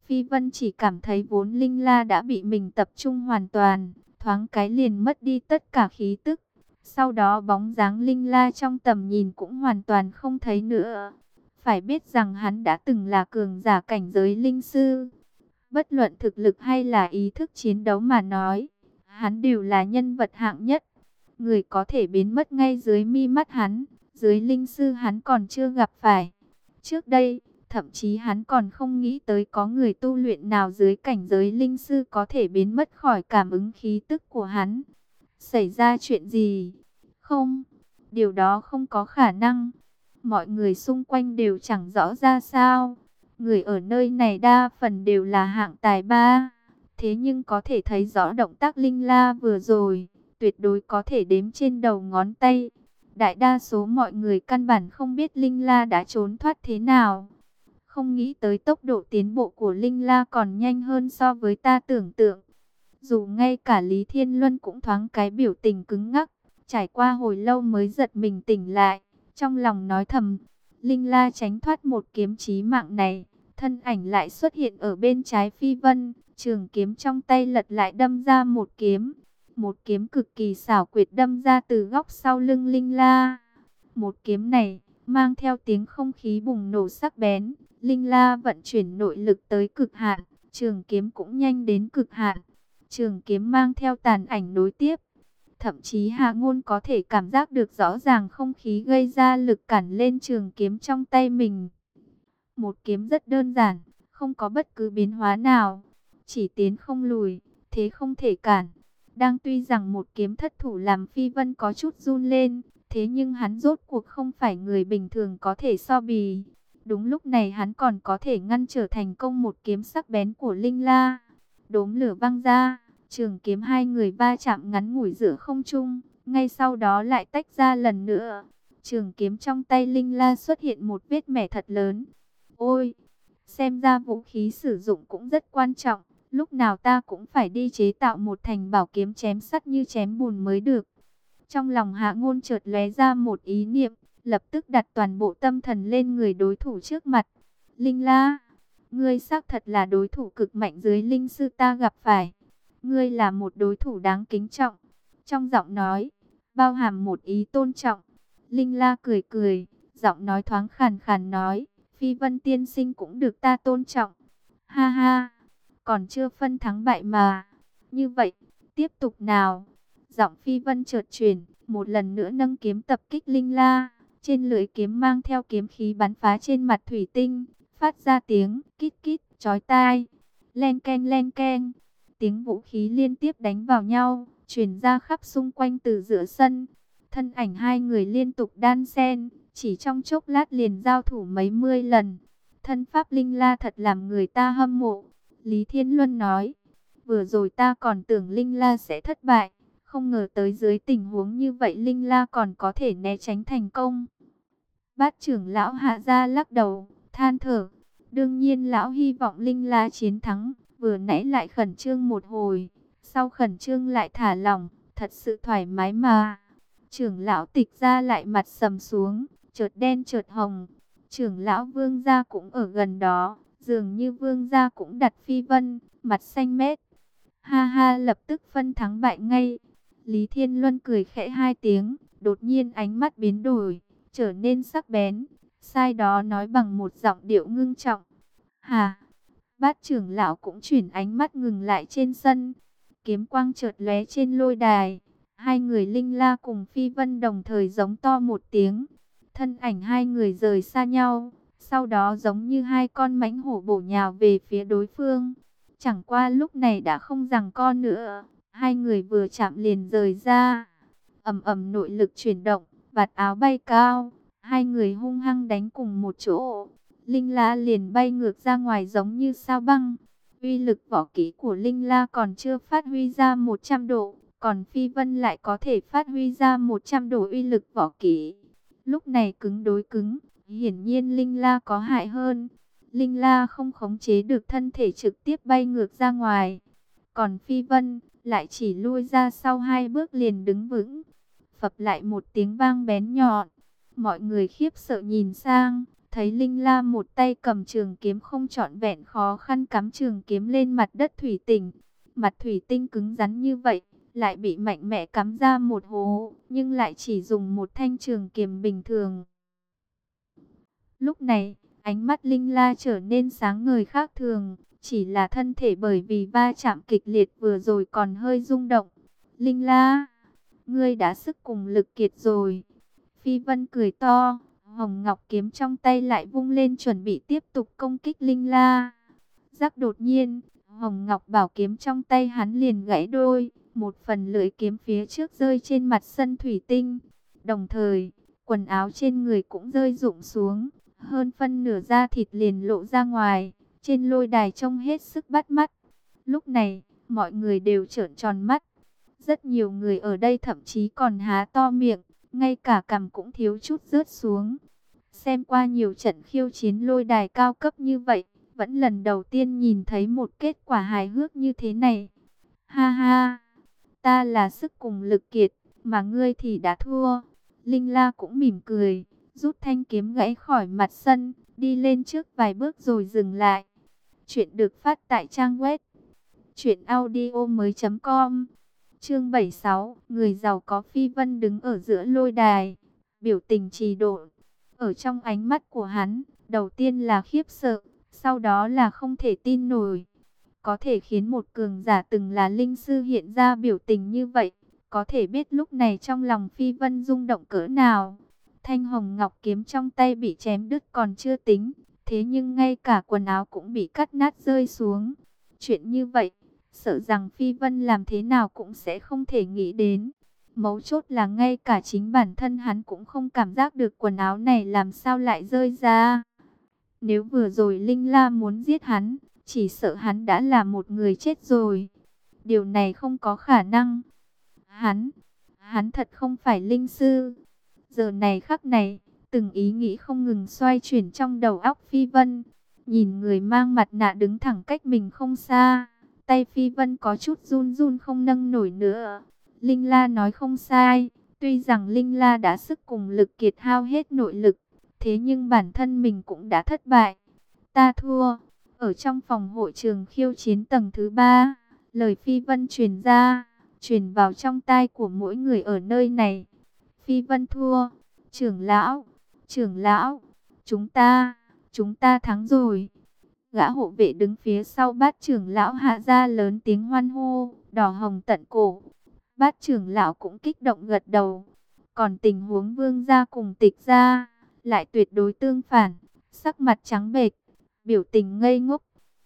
Phi Vân chỉ cảm thấy vốn linh la đã bị mình tập trung hoàn toàn, thoáng cái liền mất đi tất cả khí tức. Sau đó bóng dáng linh la trong tầm nhìn cũng hoàn toàn không thấy nữa. Phải biết rằng hắn đã từng là cường giả cảnh giới linh sư. Bất luận thực lực hay là ý thức chiến đấu mà nói, hắn đều là nhân vật hạng nhất. Người có thể biến mất ngay dưới mi mắt hắn, dưới linh sư hắn còn chưa gặp phải. Trước đây, thậm chí hắn còn không nghĩ tới có người tu luyện nào dưới cảnh giới linh sư có thể biến mất khỏi cảm ứng khí tức của hắn. Xảy ra chuyện gì? Không, điều đó không có khả năng. Mọi người xung quanh đều chẳng rõ ra sao. Người ở nơi này đa phần đều là hạng tài ba. Thế nhưng có thể thấy rõ động tác linh la vừa rồi, tuyệt đối có thể đếm trên đầu ngón tay. Đại đa số mọi người căn bản không biết linh la đã trốn thoát thế nào. Không nghĩ tới tốc độ tiến bộ của linh la còn nhanh hơn so với ta tưởng tượng. Dù ngay cả Lý Thiên Luân cũng thoáng cái biểu tình cứng ngắc, trải qua hồi lâu mới giật mình tỉnh lại, trong lòng nói thầm, linh la tránh thoát một kiếm chí mạng này, thân ảnh lại xuất hiện ở bên trái Phi Vân, trường kiếm trong tay lật lại đâm ra một kiếm cực kỳ xảo quyệt đâm ra từ góc sau lưng linh la. Một kiếm này mang theo tiếng không khí bùng nổ sắc bén, linh la vận chuyển nội lực tới cực hạn, trường kiếm cũng nhanh đến cực hạn. Trường kiếm mang theo tàn ảnh nối tiếp. Thậm chí Hạ Ngôn có thể cảm giác được rõ ràng không khí gây ra lực cản lên trường kiếm trong tay mình. Một kiếm rất đơn giản, không có bất cứ biến hóa nào. Chỉ tiến không lùi, thế không thể cản. Tuy rằng một kiếm thất thủ làm Phi Vân có chút run lên, thế nhưng hắn rốt cuộc không phải người bình thường có thể so bì. Đúng lúc này hắn còn có thể ngăn trở thành công một kiếm sắc bén của Linh La. Đốm lửa văng ra, trường kiếm hai người va chạm ngắn ngủi giữa không trung, ngay sau đó lại tách ra lần nữa. Trường kiếm trong tay Linh La xuất hiện một vết mẻ thật lớn. Ôi, xem ra vũ khí sử dụng cũng rất quan trọng, lúc nào ta cũng phải đi chế tạo một thành bảo kiếm chém sắt như chém bùn mới được. Trong lòng Hạ Ngôn chợt lóe ra một ý niệm, lập tức đặt toàn bộ tâm thần lên người đối thủ trước mặt. Linh La, ngươi xác thật là đối thủ cực mạnh dưới linh sư ta gặp phải. Ngươi là một đối thủ đáng kính trọng. Trong giọng nói, bao hàm một ý tôn trọng. Linh La cười cười, giọng nói thoáng khàn khàn nói, Phi Vân tiên sinh cũng được ta tôn trọng. Ha ha, còn chưa phân thắng bại mà. Như vậy, tiếp tục nào. Giọng Phi Vân chợt chuyển, một lần nữa nâng kiếm tập kích Linh La. Trên lưỡi kiếm mang theo kiếm khí bắn phá trên mặt thủy tinh, phát ra tiếng kít kít chói tai. Len keng len keng. Tiếng vũ khí liên tiếp đánh vào nhau, truyền ra khắp xung quanh từ giữa sân. Thân ảnh hai người liên tục đan xen, chỉ trong chốc lát liền giao thủ mấy mươi lần. Thân pháp Linh La thật làm người ta hâm mộ. Lý Thiên Luân nói, vừa rồi ta còn tưởng Linh La sẽ thất bại, không ngờ tới dưới tình huống như vậy Linh La còn có thể né tránh thành công. Bát trưởng lão Hạ Gia lắc đầu, than thở, đương nhiên lão hy vọng Linh La chiến thắng. Vừa nãy lại khẩn trương một hồi, sau khẩn trương lại thả lỏng, thật sự thoải mái mà. Trưởng lão Tịch Gia lại mặt sầm xuống, chợt đen chợt hồng. Trưởng lão Vương Gia cũng ở gần đó, dường như Vương Gia cũng đặt Phi Vân, mặt xanh mét. Ha ha, lập tức phân thắng bại ngay. Lý Thiên Luân cười khẽ hai tiếng, đột nhiên ánh mắt biến đổi, trở nên sắc bén. Sai đó nói bằng một giọng điệu ngưng trọng. Hà! Bát trưởng lão cũng chuyển ánh mắt ngừng lại trên sân. Kiếm quang chợt lóe trên lôi đài. Hai người Linh La cùng Phi Vân đồng thời giống to một tiếng. Thân ảnh hai người rời xa nhau. Sau đó giống như hai con mãnh hổ bổ nhào về phía đối phương. Chẳng qua lúc này đã không giằng co nữa. Hai người vừa chạm liền rời ra. Ầm ầm nội lực chuyển động, vạt áo bay cao. Hai người hung hăng đánh cùng một chỗ. Linh La liền bay ngược ra ngoài giống như sao băng. Uy lực võ kỹ của Linh La còn chưa phát huy ra 100 độ, còn Phi Vân lại có thể phát huy ra 100 độ uy lực võ kỹ. Lúc này cứng đối cứng, hiển nhiên Linh La có hại hơn. Linh La không khống chế được thân thể trực tiếp bay ngược ra ngoài. Còn Phi Vân lại chỉ lui ra sau 2 bước liền đứng vững. Phập lại một tiếng vang bén nhọn. Mọi người khiếp sợ nhìn sang. Thấy Linh La một tay cầm trường kiếm không trọn vẹn, khó khăn cắm trường kiếm lên mặt đất thủy tinh. Mặt thủy tinh cứng rắn như vậy, lại bị mạnh mẽ cắm ra một hố, nhưng lại chỉ dùng một thanh trường kiếm bình thường. Lúc này, ánh mắt Linh La trở nên sáng ngời khác thường, chỉ là thân thể bởi vì va chạm kịch liệt vừa rồi còn hơi rung động. Linh La, ngươi đã sức cùng lực kiệt rồi. Phi Vân cười to, hồng ngọc kiếm trong tay lại vung lên chuẩn bị tiếp tục công kích Linh La. Rắc đột nhiên, hồng ngọc bảo kiếm trong tay hắn liền gãy đôi, một phần lưỡi kiếm phía trước rơi trên mặt sân thủy tinh. Đồng thời, quần áo trên người cũng rơi rụng xuống, hơn phân nửa da thịt liền lộ ra ngoài, trên lôi đài trông hết sức bắt mắt. Lúc này, mọi người đều trợn tròn mắt. Rất nhiều người ở đây thậm chí còn há to miệng, ngay cả cằm cũng thiếu chút rớt xuống. Xem qua nhiều trận khiêu chiến lôi đài cao cấp như vậy, vẫn lần đầu tiên nhìn thấy một kết quả hài hước như thế này. Ha ha, ta là sức cùng lực kiệt, mà ngươi thì đã thua. Linh La cũng mỉm cười, rút thanh kiếm gãy khỏi mặt sân, đi lên trước vài bước rồi dừng lại. Chuyện được phát tại trang web truyệnaudiomoi.com. Chương 76, người giàu có. Phi Vân đứng ở giữa lôi đài, biểu tình trì độn. Ở trong ánh mắt của hắn, đầu tiên là khiếp sợ, sau đó là không thể tin nổi. Có thể khiến một cường giả từng là linh sư hiện ra biểu tình như vậy, có thể biết lúc này trong lòng Phi Vân rung động cỡ nào. Thanh hồng ngọc kiếm trong tay bị chém đứt còn chưa tính, thế nhưng ngay cả quần áo cũng bị cắt nát rơi xuống. Chuyện như vậy, sợ rằng Phi Vân làm thế nào cũng sẽ không thể nghĩ đến. Mấu chốt là ngay cả chính bản thân hắn cũng không cảm giác được quần áo này làm sao lại rơi ra. Nếu vừa rồi Linh La muốn giết hắn, chỉ sợ hắn đã là một người chết rồi. Điều này không có khả năng. Hắn thật không phải linh sư. Giờ này khắc này, từng ý nghĩ không ngừng xoay chuyển trong đầu óc Phi Vân. Nhìn người mang mặt nạ đứng thẳng cách mình không xa, tay Phi Vân có chút run run không nâng nổi nữa. Linh La nói không sai, tuy rằng Linh La đã sức cùng lực kiệt hao hết nội lực, thế nhưng bản thân mình cũng đã thất bại. Ta thua. Ở trong phòng hội trường khiêu chiến tầng thứ 3, lời Phi Vân truyền ra, truyền vào trong tai của mỗi người ở nơi này. Phi Vân thua. Trưởng lão, chúng ta thắng rồi. Gã hộ vệ đứng phía sau Bát trưởng lão hạ ra lớn tiếng hoan hô, đỏ hồng tận cổ. Bát trưởng lão cũng kích động gật đầu. Còn tình huống Vương gia cùng Tịch gia lại tuyệt đối tương phản, sắc mặt trắng bệch, biểu tình ngây ngốc.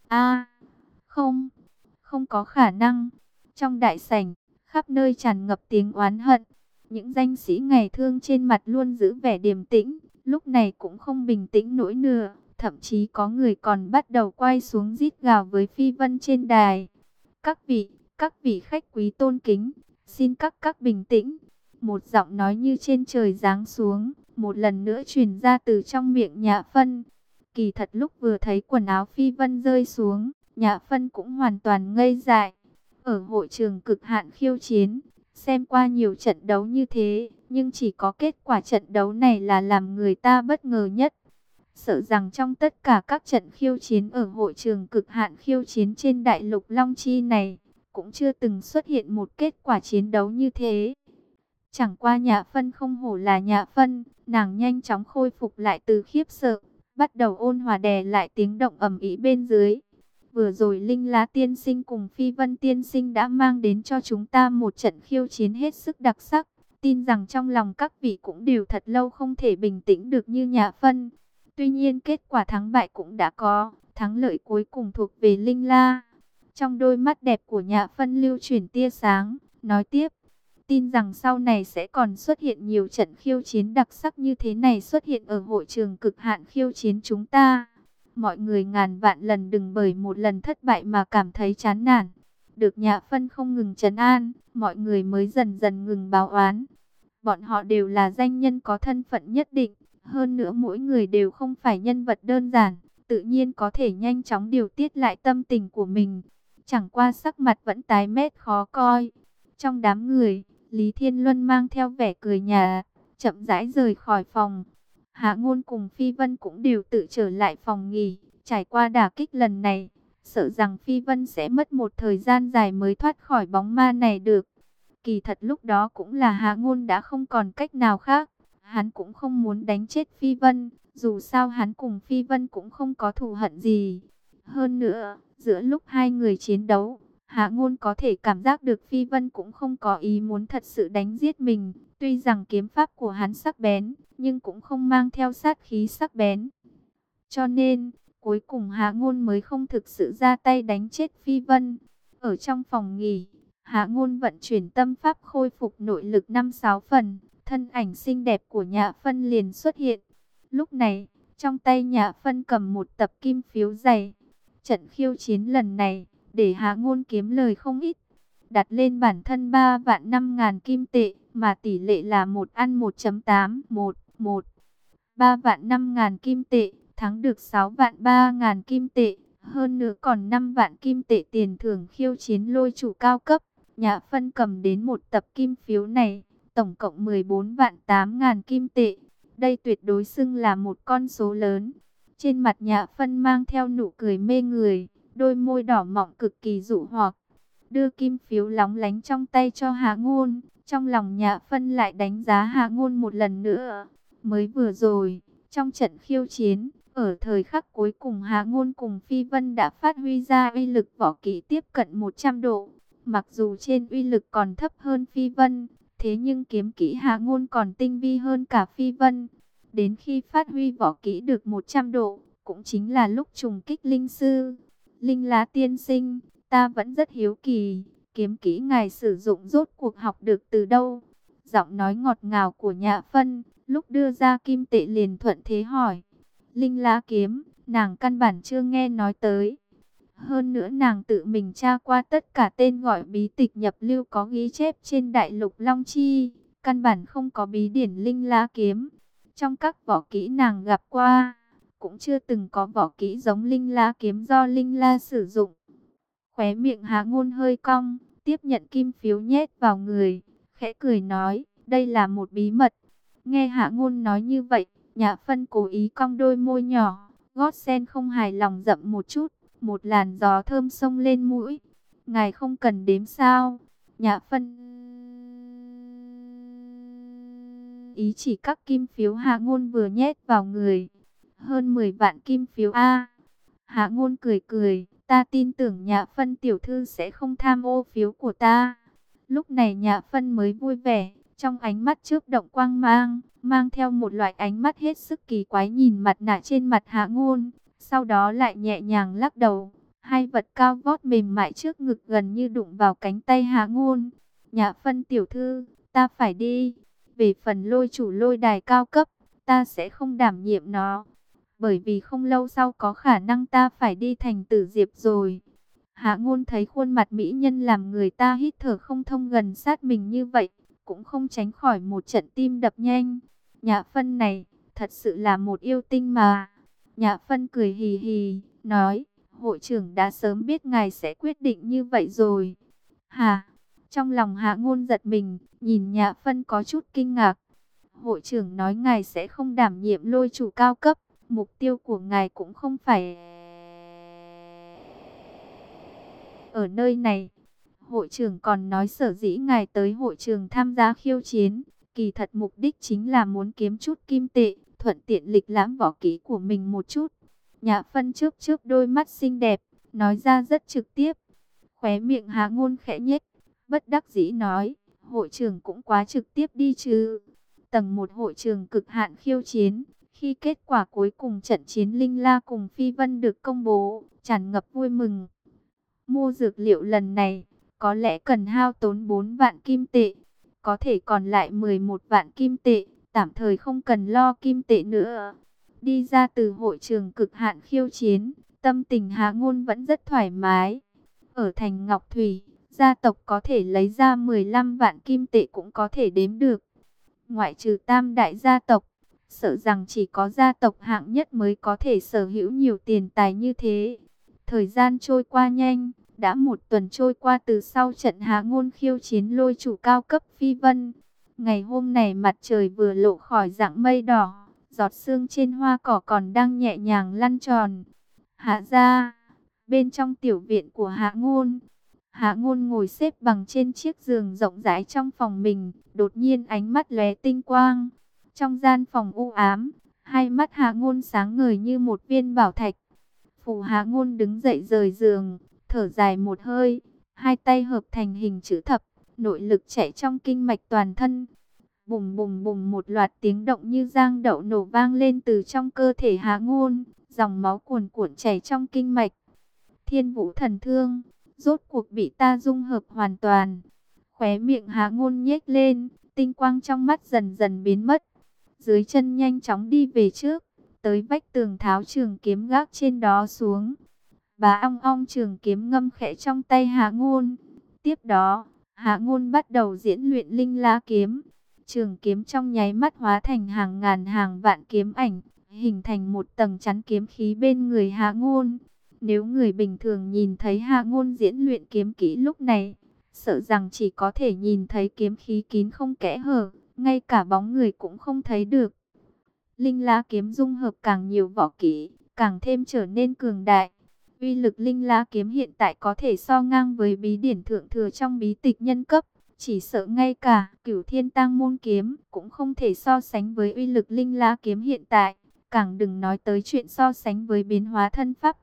Không, không có khả năng. Trong đại sảnh, khắp nơi tràn ngập tiếng oán hận. Những danh sĩ ngày thương trên mặt luôn giữ vẻ điềm tĩnh, lúc này cũng không bình tĩnh nổi nữa. Thậm chí có người còn bắt đầu quay xuống rít gào với Phi Vân trên đài. Các vị khách quý tôn kính, xin các bình tĩnh. Một giọng nói như trên trời giáng xuống, một lần nữa truyền ra từ trong miệng Nhã Phân. Kỳ thật lúc vừa thấy quần áo Phi Vân rơi xuống, Nhã Phân cũng hoàn toàn ngây dại. Ở hội trường cực hạn khiêu chiến, xem qua nhiều trận đấu như thế, nhưng chỉ có kết quả trận đấu này là làm người ta bất ngờ nhất. Sợ rằng trong tất cả các trận khiêu chiến ở hội trường cực hạn khiêu chiến trên đại lục Long Chi này, cũng chưa từng xuất hiện một kết quả chiến đấu như thế. Chẳng qua Nhã Phân không hổ là Nhã Phân, nàng nhanh chóng khôi phục lại từ khiếp sợ, bắt đầu ôn hòa đè lại tiếng động ầm ĩ bên dưới. Vừa rồi Linh Lá tiên sinh cùng Phi Vân tiên sinh đã mang đến cho chúng ta một trận khiêu chiến hết sức đặc sắc. Tin rằng trong lòng các vị cũng đều thật lâu không thể bình tĩnh được như Nhã Phân. Tuy nhiên kết quả thắng bại cũng đã có, thắng lợi cuối cùng thuộc về Linh La. Trong đôi mắt đẹp của Nhã Phân lưu chuyển tia sáng, nói tiếp. Tin rằng sau này sẽ còn xuất hiện nhiều trận khiêu chiến đặc sắc như thế này xuất hiện ở hội trường cực hạn khiêu chiến chúng ta. Mọi người ngàn vạn lần đừng bởi một lần thất bại mà cảm thấy chán nản. Được Nhã Phân không ngừng trấn an, mọi người mới dần dần ngừng báo oán. Bọn họ đều là danh nhân có thân phận nhất định, hơn nữa mỗi người đều không phải nhân vật đơn giản, tự nhiên có thể nhanh chóng điều tiết lại tâm tình của mình. Chẳng qua sắc mặt vẫn tái mét khó coi. Trong đám người, Lý Thiên Luân mang theo vẻ cười nhạt, chậm rãi rời khỏi phòng. Hạ Ngôn cùng Phi Vân cũng đều tự trở lại phòng nghỉ. Trải qua đả kích lần này, sợ rằng Phi Vân sẽ mất một thời gian dài mới thoát khỏi bóng ma này được. Kỳ thật lúc đó cũng là Hạ Ngôn đã không còn cách nào khác. Hắn cũng không muốn đánh chết Phi Vân, dù sao hắn cùng Phi Vân cũng không có thù hận gì. Hơn nữa, giữa lúc hai người chiến đấu, Hạ Ngôn có thể cảm giác được Phi Vân cũng không có ý muốn thật sự đánh giết mình. Tuy rằng kiếm pháp của hắn sắc bén, nhưng cũng không mang theo sát khí sắc bén. Cho nên, cuối cùng Hạ Ngôn mới không thực sự ra tay đánh chết Phi Vân. Ở trong phòng nghỉ, Hạ Ngôn vận chuyển tâm pháp khôi phục nội lực 5-6 phần. Thân ảnh xinh đẹp của Nhã Phân liền xuất hiện. Lúc này, trong tay Nhã Phân cầm một tập kim phiếu dày. Trận khiêu chiến lần này, để Hạ Ngôn kiếm lời không ít. Đặt lên bản thân 3 vạn 5 ngàn kim tệ, mà tỷ lệ là 1:1.811. 3 vạn 5 ngàn kim tệ, thắng được 6 vạn 3 ngàn kim tệ. Hơn nữa còn 5 vạn kim tệ tiền thưởng khiêu chiến lôi chủ cao cấp. Nhã Phân cầm đến một tập kim phiếu này, tổng cộng 14 vạn 8 ngàn kim tệ. Đây tuyệt đối xưng là một con số lớn. Trên mặt Nhã Phân mang theo nụ cười mê người, đôi môi đỏ mọng cực kỳ dụ hoặc. Đưa kim phiếu lóng lánh trong tay cho Hạ Ngôn, trong lòng Nhã Phân lại đánh giá Hạ Ngôn một lần nữa. Mới vừa rồi, trong trận khiêu chiến, ở thời khắc cuối cùng Hạ Ngôn cùng Phi Vân đã phát huy ra uy lực võ kỹ tiếp cận 100 độ. Mặc dù trên uy lực còn thấp hơn Phi Vân, thế nhưng kiếm kỹ Hạ Ngôn còn tinh vi hơn cả Phi Vân. Đến khi phát huy võ kỹ được 100 độ, cũng chính là lúc trùng kích linh sư. Linh Lá tiên sinh, ta vẫn rất hiếu kỳ, kiếm kỹ ngài sử dụng rốt cuộc học được từ đâu? Giọng nói ngọt ngào của Nhã Phân, lúc đưa ra kim tệ liền thuận thế hỏi. Linh Lá kiếm, nàng căn bản chưa nghe nói tới. Hơn nữa nàng tự mình tra qua tất cả tên gọi bí tịch nhập lưu có ghi chép trên đại lục Long Chi, căn bản không có bí điển Linh Lá kiếm. Trong các võ kỹ nàng gặp qua, cũng chưa từng có võ kỹ giống Linh Lá kiếm do Linh La sử dụng. Khóe miệng Hạ Ngôn hơi cong, tiếp nhận kim phiếu nhét vào người, khẽ cười nói, đây là một bí mật. Nghe Hạ Ngôn nói như vậy, Nhã Phân cố ý cong đôi môi nhỏ, gót sen không hài lòng dậm một chút, một làn gió thơm xông lên mũi. Ngài không cần đếm sao? Nhã Phân ý chỉ các kim phiếu Hạ Ngôn vừa nhét vào người. Hơn 10 vạn kim phiếu a. Hạ Ngôn cười cười, ta tin tưởng Nhã Phân tiểu thư sẽ không tham ô phiếu của ta. Lúc này Nhã Phân mới vui vẻ, trong ánh mắt chớp động quang mang, mang theo một loại ánh mắt hết sức kỳ quái nhìn mặt nạ trên mặt Hạ Ngôn, sau đó lại nhẹ nhàng lắc đầu. Hai vật cao vót mềm mại trước ngực gần như đụng vào cánh tay Hạ Ngôn. Nhã Phân tiểu thư, ta phải đi. Về phần lôi chủ lôi đài cao cấp, ta sẽ không đảm nhiệm nó. Bởi vì không lâu sau có khả năng ta phải đi thành Tử Diệp rồi. Hạ Ngôn thấy khuôn mặt mỹ nhân làm người ta hít thở không thông gần sát mình như vậy, cũng không tránh khỏi một trận tim đập nhanh. Nhã Phân này, thật sự là một yêu tinh mà. Nhã Phân cười hì hì, nói, hội trưởng đã sớm biết ngài sẽ quyết định như vậy rồi. Hả? Trong lòng Hạ Ngôn giật mình, nhìn Nhã Phân có chút kinh ngạc. Hội trưởng nói ngài sẽ không đảm nhiệm lôi chủ cao cấp, mục tiêu của ngài cũng không phải ở nơi này. Hội trưởng còn nói sở dĩ ngài tới hội trường tham gia khiêu chiến, kỳ thật mục đích chính là muốn kiếm chút kim tệ, thuận tiện lịch lãm võ kỹ của mình một chút. Nhã Phân chớp chớp đôi mắt xinh đẹp, nói ra rất trực tiếp. Khóe miệng Hạ Ngôn khẽ nhếch, bất đắc dĩ nói, hội trưởng cũng quá trực tiếp đi chứ. Tầng 1 hội trường cực hạn khiêu chiến, khi kết quả cuối cùng trận chiến Linh La cùng Phi Vân được công bố, tràn ngập vui mừng. Mua dược liệu lần này, có lẽ cần hao tốn 4 vạn kim tệ, có thể còn lại 11 vạn kim tệ, tạm thời không cần lo kim tệ nữa. Đi ra từ hội trường cực hạn khiêu chiến, tâm tình Hạ Ngôn vẫn rất thoải mái. Ở thành Ngọc Thủy, gia tộc có thể lấy ra 15 vạn kim tệ cũng có thể đếm được. Ngoại trừ tam đại gia tộc, sợ rằng chỉ có gia tộc hạng nhất mới có thể sở hữu nhiều tiền tài như thế. Thời gian trôi qua nhanh, đã một tuần trôi qua từ sau trận Hạ Ngôn khiêu chiến lôi chủ cao cấp Phi Vân. Ngày hôm nay mặt trời vừa lộ khỏi dạng mây đỏ, giọt sương trên hoa cỏ còn đang nhẹ nhàng lăn tròn. Hạ gia, bên trong tiểu viện của Hạ Ngôn. Hạ Ngôn ngồi xếp bằng trên chiếc giường rộng rãi trong phòng mình, đột nhiên ánh mắt lóe tinh quang. Trong gian phòng u ám, hai mắt Hạ Ngôn sáng ngời như một viên bảo thạch. Phù Hạ Ngôn đứng dậy rời giường, thở dài một hơi, hai tay hợp thành hình chữ thập, nội lực chạy trong kinh mạch toàn thân. Bùng bùng bùng, một loạt tiếng động như giang đậu nổ vang lên từ trong cơ thể Hạ Ngôn, dòng máu cuồn cuộn chảy trong kinh mạch. Thiên Vũ Thần Thương rốt cuộc bị ta dung hợp hoàn toàn. Khóe miệng Hạ Ngôn nhếch lên, tinh quang trong mắt dần dần biến mất. Dưới chân nhanh chóng đi về trước, tới vách tường tháo trường kiếm gác trên đó xuống. Bá ong ong, trường kiếm ngâm khẽ trong tay Hạ Ngôn. Tiếp đó, Hạ Ngôn bắt đầu diễn luyện Linh La kiếm. Trường kiếm trong nháy mắt hóa thành hàng ngàn hàng vạn kiếm ảnh, hình thành một tầng chắn kiếm khí bên người Hạ Ngôn. Nếu người bình thường nhìn thấy Hạ Ngôn diễn luyện kiếm kỹ lúc này, sợ rằng chỉ có thể nhìn thấy kiếm khí kín không kẽ hở, ngay cả bóng người cũng không thấy được. Linh La kiếm dung hợp càng nhiều võ kỹ, càng thêm trở nên cường đại. Uy lực Linh La kiếm hiện tại có thể so ngang với bí điển thượng thừa trong bí tịch nhân cấp. Chỉ sợ ngay cả Cửu Thiên Tang môn kiếm cũng không thể so sánh với uy lực Linh La kiếm hiện tại, càng đừng nói tới chuyện so sánh với biến hóa thân pháp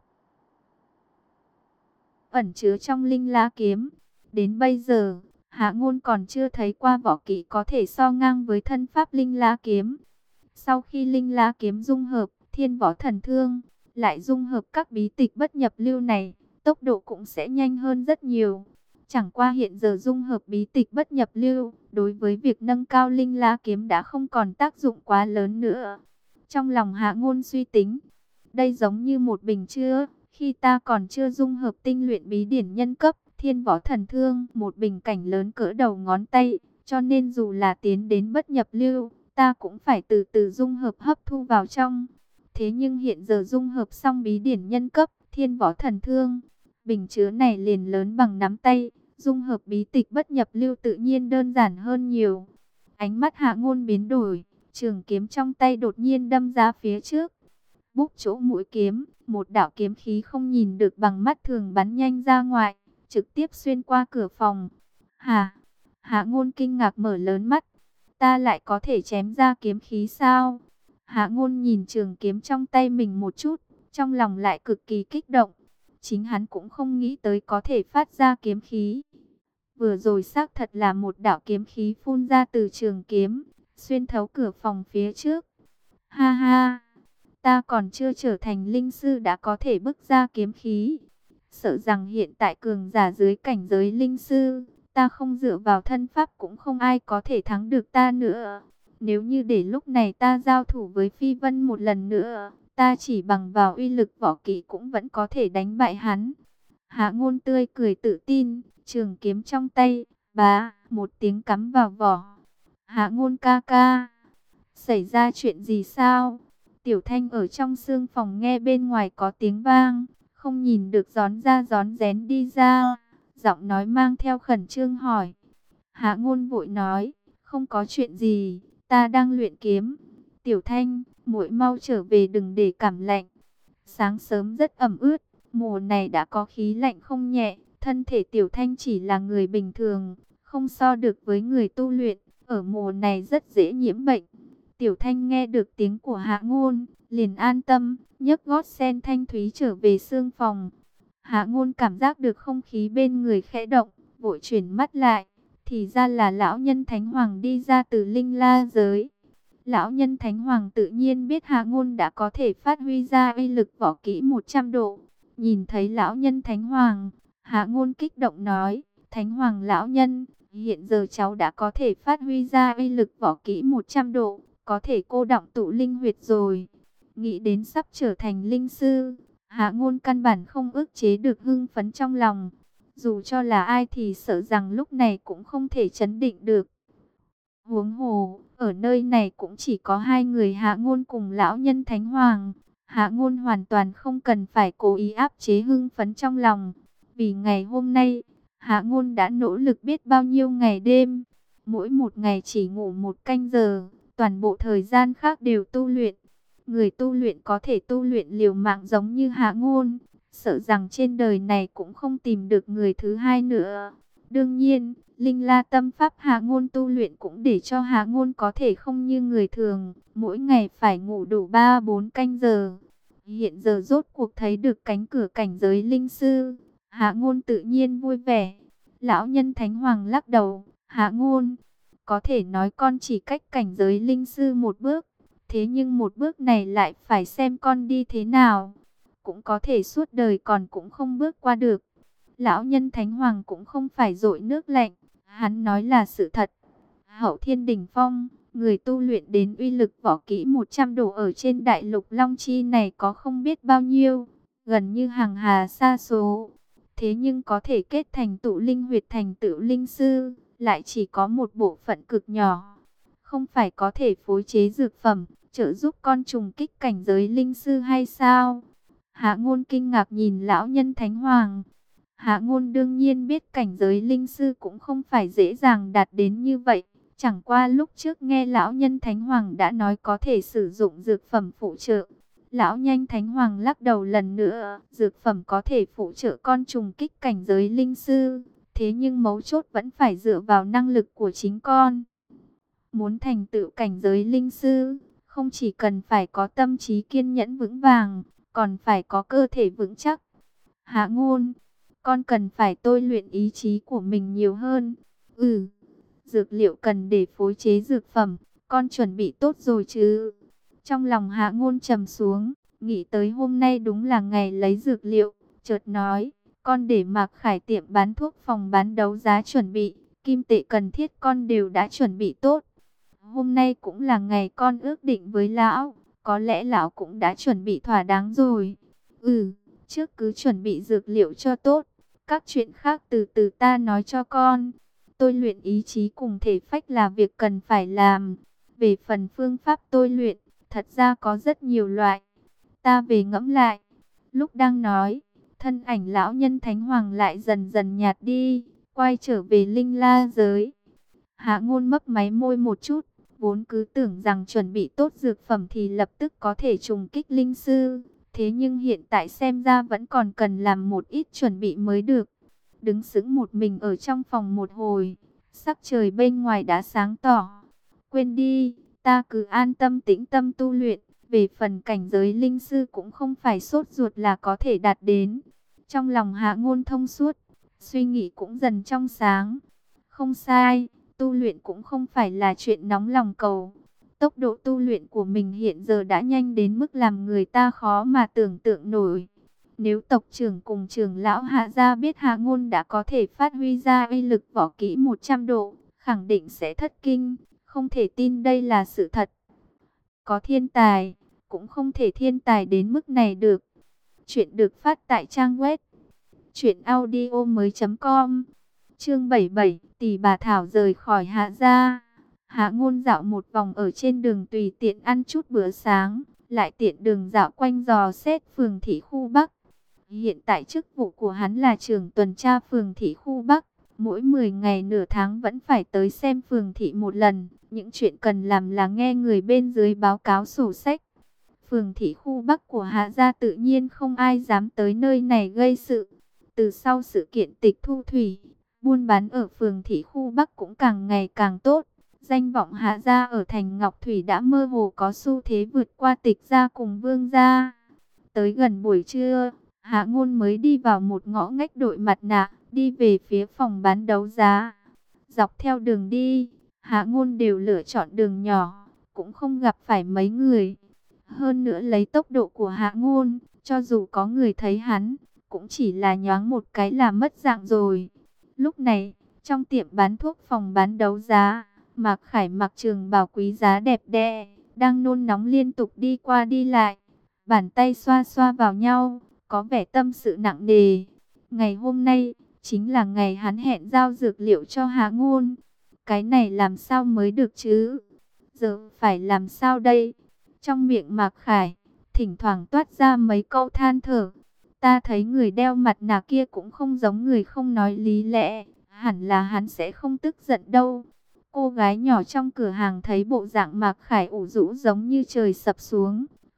ẩn chứa trong Linh La kiếm. Đến bây giờ, Hạ Ngôn còn chưa thấy qua võ kỹ có thể so ngang với thân pháp Linh La kiếm. Sau khi Linh La kiếm dung hợp Thiên Võ Thần Thương, lại dung hợp các bí tịch bất nhập lưu này, tốc độ cũng sẽ nhanh hơn rất nhiều. Chẳng qua hiện giờ dung hợp bí tịch bất nhập lưu, đối với việc nâng cao Linh La kiếm đã không còn tác dụng quá lớn nữa. Trong lòng Hạ Ngôn suy tính, đây giống như một bình chứa, khi ta còn chưa dung hợp tinh luyện bí điển nhân cấp Thiên Võ Thần Thương, một bình cảnh lớn cỡ đầu ngón tay, cho nên dù là tiến đến bất nhập lưu, ta cũng phải từ từ dung hợp hấp thu vào trong. Thế nhưng hiện giờ dung hợp xong bí điển nhân cấp Thiên Võ Thần Thương, bình chứa này liền lớn bằng nắm tay, dung hợp bí tịch bất nhập lưu tự nhiên đơn giản hơn nhiều. Ánh mắt Hạ Ngôn biến đổi, trường kiếm trong tay đột nhiên đâm ra phía trước. Búp chỗ mũi kiếm, một đạo kiếm khí không nhìn được bằng mắt thường bắn nhanh ra ngoài, trực tiếp xuyên qua cửa phòng. Hả? Hạ Ngôn kinh ngạc mở lớn mắt. Ta lại có thể chém ra kiếm khí sao? Hạ Ngôn nhìn trường kiếm trong tay mình một chút, trong lòng lại cực kỳ kích động. Chính hắn cũng không nghĩ tới có thể phát ra kiếm khí. Vừa rồi xác thật là một đạo kiếm khí phun ra từ trường kiếm, xuyên thấu cửa phòng phía trước. Ha ha, ta còn chưa trở thành linh sư đã có thể bức ra kiếm khí. Sợ rằng hiện tại cường giả dưới cảnh giới linh sư, ta không dựa vào thân pháp cũng không ai có thể thắng được ta nữa. Nếu như để lúc này ta giao thủ với Phi Vân một lần nữa, ta chỉ bằng vào uy lực võ kỹ cũng vẫn có thể đánh bại hắn. Hạ Ngôn tươi cười tự tin, trường kiếm trong tay, bá, một tiếng cắm vào vỏ. Hạ Ngôn ca ca, xảy ra chuyện gì sao? Tiểu Thanh ở trong sương phòng nghe bên ngoài có tiếng vang, không nhìn được rón ra rón rén đi ra, giọng nói mang theo khẩn trương hỏi. Hạ Ngôn vội nói, không có chuyện gì, ta đang luyện kiếm. Tiểu Thanh, muội mau trở về đừng để cảm lạnh. Sáng sớm rất ẩm ướt, mùa này đã có khí lạnh không nhẹ, thân thể Tiểu Thanh chỉ là người bình thường, không so được với người tu luyện, ở mùa này rất dễ nhiễm bệnh. Tiểu Thanh nghe được tiếng của Hạ Ngôn, liền an tâm, nhấc gót sen thanh thúy trở về sương phòng. Hạ Ngôn cảm giác được không khí bên người khẽ động, vội chuyển mắt lại, thì ra là lão nhân Thánh Hoàng đi ra từ Linh La giới. Lão nhân Thánh Hoàng tự nhiên biết Hạ Ngôn đã có thể phát huy ra uy lực võ kỹ 100 độ. Nhìn thấy lão nhân Thánh Hoàng, Hạ Ngôn kích động nói, Thánh Hoàng lão nhân, hiện giờ cháu đã có thể phát huy ra uy lực võ kỹ 100 độ, có thể cô đọng tụ linh huyệt rồi. Nghĩ đến sắp trở thành linh sư, Hạ Ngôn căn bản không ức chế được hưng phấn trong lòng. Dù cho là ai thì sợ rằng lúc này cũng không thể trấn định được. Huống hồ, ở nơi này cũng chỉ có hai người Hạ Ngôn cùng lão nhân Thánh Hoàng. Hạ Ngôn hoàn toàn không cần phải cố ý áp chế hưng phấn trong lòng. Vì ngày hôm nay, Hạ Ngôn đã nỗ lực biết bao nhiêu ngày đêm. Mỗi một ngày chỉ ngủ 1 canh giờ, toàn bộ thời gian khác đều tu luyện. Người tu luyện có thể tu luyện liều mạng giống như Hạ Ngôn, sợ rằng trên đời này cũng không tìm được người thứ hai nữa. Đương nhiên, Linh La tâm pháp Hạ Ngôn tu luyện cũng để cho Hạ Ngôn có thể không như người thường, mỗi ngày phải ngủ đủ 3-4 canh giờ. Hiện giờ rốt cuộc thấy được cánh cửa cảnh giới linh sư, Hạ Ngôn tự nhiên vui vẻ. Lão nhân Thánh Hoàng lắc đầu, Hạ Ngôn, có thể nói con chỉ cách cảnh giới linh sư một bước, thế nhưng một bước này lại phải xem con đi thế nào. Cũng có thể suốt đời còn cũng không bước qua được. Lão nhân Thánh Hoàng cũng không phải dội nước lạnh, hắn nói là sự thật. Hậu Thiên đỉnh phong, người tu luyện đến uy lực võ kỹ 100 độ ở trên đại lục Long Chi này có không biết bao nhiêu, gần như hàng hà sa số. Thế nhưng có thể kết thành tụ linh huyệt thành tựu linh sư, lại chỉ có một bộ phận cực nhỏ. Không phải có thể phối chế dược phẩm, trợ giúp con trùng kích cảnh giới linh sư hay sao? Hạ Ngôn kinh ngạc nhìn lão nhân Thánh Hoàng. Hạ Ngôn đương nhiên biết cảnh giới linh sư cũng không phải dễ dàng đạt đến như vậy. Chẳng qua lúc trước nghe lão nhân Thánh Hoàng đã nói có thể sử dụng dược phẩm phụ trợ. Lão nhân Thánh Hoàng lắc đầu lần nữa, dược phẩm có thể phụ trợ con trùng kích cảnh giới linh sư. Thế nhưng mấu chốt vẫn phải dựa vào năng lực của chính con. Muốn thành tựu cảnh giới linh sư, không chỉ cần phải có tâm trí kiên nhẫn vững vàng, còn phải có cơ thể vững chắc. Hạ Ngôn, con cần phải tôi luyện ý chí của mình nhiều hơn. Dược liệu cần để phối chế dược phẩm, con chuẩn bị tốt rồi chứ? Trong lòng Hạ Ngôn trầm xuống, nghĩ tới hôm nay đúng là ngày lấy dược liệu, chợt nói, con để Mạc Khải tiệm bán thuốc phòng bán đấu giá chuẩn bị, kim tệ cần thiết con đều đã chuẩn bị tốt. Hôm nay cũng là ngày con ước định với lão, có lẽ lão cũng đã chuẩn bị thỏa đáng rồi. Trước cứ chuẩn bị dược liệu cho tốt, các chuyện khác từ từ ta nói cho con. Tôi luyện ý chí cùng thể phách là việc cần phải làm. Về phần phương pháp tôi luyện, thật ra có rất nhiều loại. Ta về ngẫm lại. Lúc đang nói, thân ảnh lão nhân Thánh Hoàng lại dần dần nhạt đi, quay trở về Linh La giới. Hạ Ngôn mấp máy môi một chút, vốn cứ tưởng rằng chuẩn bị tốt dược phẩm thì lập tức có thể trùng kích linh sư. Thế nhưng hiện tại xem ra vẫn còn cần làm một ít chuẩn bị mới được. Đứng sững một mình ở trong phòng một hồi, sắc trời bên ngoài đã sáng tỏ. Quên đi, ta cứ an tâm tĩnh tâm tu luyện. Về phần cảnh giới linh sư cũng không phải sốt ruột là có thể đạt đến. Trong lòng Hạ Ngôn thông suốt, suy nghĩ cũng dần trong sáng. Không sai, tu luyện cũng không phải là chuyện nóng lòng cầu. Tốc độ tu luyện của mình hiện giờ đã nhanh đến mức làm người ta khó mà tưởng tượng nổi. Nếu tộc trưởng cùng trưởng lão Hạ gia biết Hạ Ngôn đã có thể phát huy ra uy lực võ kỹ 100 độ, khẳng định sẽ thất kinh, không thể tin đây là sự thật. Có thiên tài, cũng không thể thiên tài đến mức này được. Chuyện được phát tại trang web truyệnaudiomoi.com. Chương 77, Tỷ bà Thảo rời khỏi Hạ gia. Hạ Ngôn dạo một vòng ở trên đường tùy tiện ăn chút bữa sáng, lại tiện đường dạo quanh dò xét phường thị khu Bắc. Hiện tại chức vụ của hắn là trưởng tuần tra phường thị khu Bắc, mỗi 10 ngày nửa tháng vẫn phải tới xem phường thị một lần. Những chuyện cần làm là nghe người bên dưới báo cáo sổ sách. Phường thị khu Bắc của Hạ gia tự nhiên không ai dám tới nơi này gây sự. Từ sau sự kiện tịch thu thủy, buôn bán ở phường thị khu Bắc cũng càng ngày càng tốt. Danh vọng Hạ gia ở thành Ngọc Thủy đã mơ hồ có xu thế vượt qua Tịch gia cùng Vương gia. Tới gần buổi trưa, Hạ Ngôn mới đi vào một ngõ ngách đội mặt nạ, đi về phía phòng bán đấu giá. Dọc theo đường đi, Hạ Ngôn đều lựa chọn đường nhỏ, cũng không gặp phải mấy người. Hơn nữa lấy tốc độ của Hạ Ngôn, cho dù có người thấy hắn, cũng chỉ là nhoáng một cái là mất dạng rồi. Lúc này, trong tiệm bán thuốc phòng bán đấu giá, Mạc Khải mặc trường bào quý giá đẹp đẽ, đang nôn nóng liên tục đi qua đi lại, bàn tay xoa xoa vào nhau, có vẻ tâm sự nặng nề. Ngày hôm nay, chính là ngày hắn hẹn giao dược liệu cho Hạ Ngôn. Cái này làm sao mới được chứ? Giờ phải làm sao đây? Trong miệng Mạc Khải, thỉnh thoảng toát ra mấy câu than thở. Ta thấy người đeo mặt nạ kia cũng không giống người không nói lý lẽ, hẳn là hắn sẽ không tức giận đâu. Cô gái nhỏ trong cửa hàng thấy bộ dạng Mạc Khải ủ rũ giống như trời sập xuống,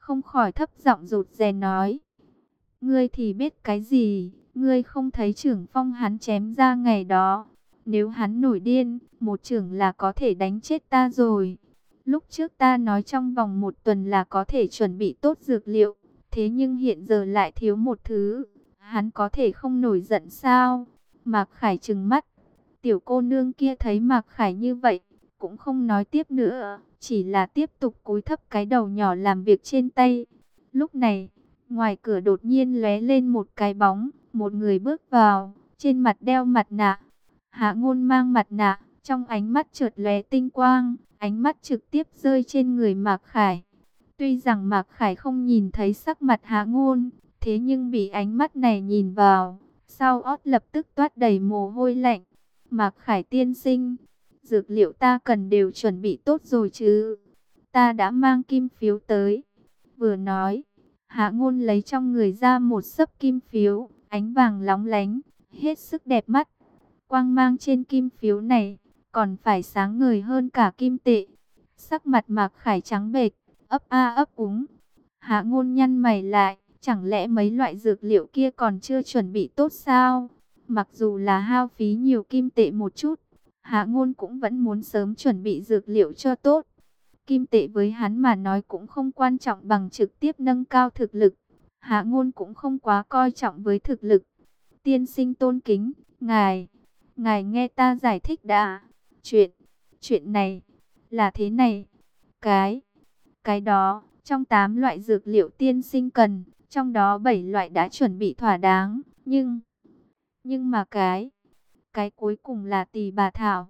không khỏi thấp giọng rụt rè nói. Ngươi thì biết cái gì, ngươi không thấy trưởng phong hắn chém ra ngày đó. Nếu hắn nổi điên, một chưởng là có thể đánh chết ta rồi. Lúc trước ta nói trong vòng 1 tuần là có thể chuẩn bị tốt dược liệu. Thế nhưng hiện giờ lại thiếu một thứ. Hắn có thể không nổi giận sao? Mạc Khải trừng mắt. Tiểu cô nương kia thấy Mạc Khải như vậy, cũng không nói tiếp nữa. Chỉ là tiếp tục cúi thấp cái đầu nhỏ làm việc trên tay. Lúc này, ngoài cửa đột nhiên lóe lên một cái bóng. Một người bước vào, trên mặt đeo mặt nạ. Hạ Ngôn mang mặt nạ, trong ánh mắt chợt lóe tinh quang, ánh mắt trực tiếp rơi trên người Mạc Khải. Tuy rằng Mạc Khải không nhìn thấy sắc mặt Hạ Ngôn, thế nhưng bị ánh mắt này nhìn vào, sau ót lập tức toát đầy mồ hôi lạnh. Mạc Khải tiên sinh, dược liệu ta cần đều chuẩn bị tốt rồi chứ? Ta đã mang kim phiếu tới. Vừa nói, Hạ Ngôn lấy trong người ra một xấp kim phiếu, ánh vàng lóng lánh, hết sức đẹp mắt. Quang mang trên kim phiếu này còn phải sáng ngời hơn cả kim tệ. Sắc mặt Mạc Khải trắng bệch, ấp a ấp úng. Hạ Ngôn nhăn mày lại, chẳng lẽ mấy loại dược liệu kia còn chưa chuẩn bị tốt sao? Mặc dù là hao phí nhiều kim tệ một chút, Hạ Ngôn cũng vẫn muốn sớm chuẩn bị dược liệu cho tốt. Kim tệ với hắn mà nói cũng không quan trọng bằng trực tiếp nâng cao thực lực. Hạ Ngôn cũng không quá coi trọng với thực lực. Tiên sinh tôn kính, ngài nghe ta giải thích đã. Chuyện này là thế này. Cái đó, trong 8 loại dược liệu tiên sinh cần, trong đó 7 loại đã chuẩn bị thỏa đáng, nhưng mà cái cuối cùng là tỳ bà thảo,